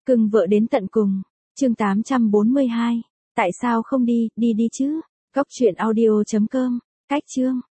Cưng vợ đến tận cùng. Chương 842. Tại sao không đi, đi đi chứ? Cóc truyện audio.com. Cách chương.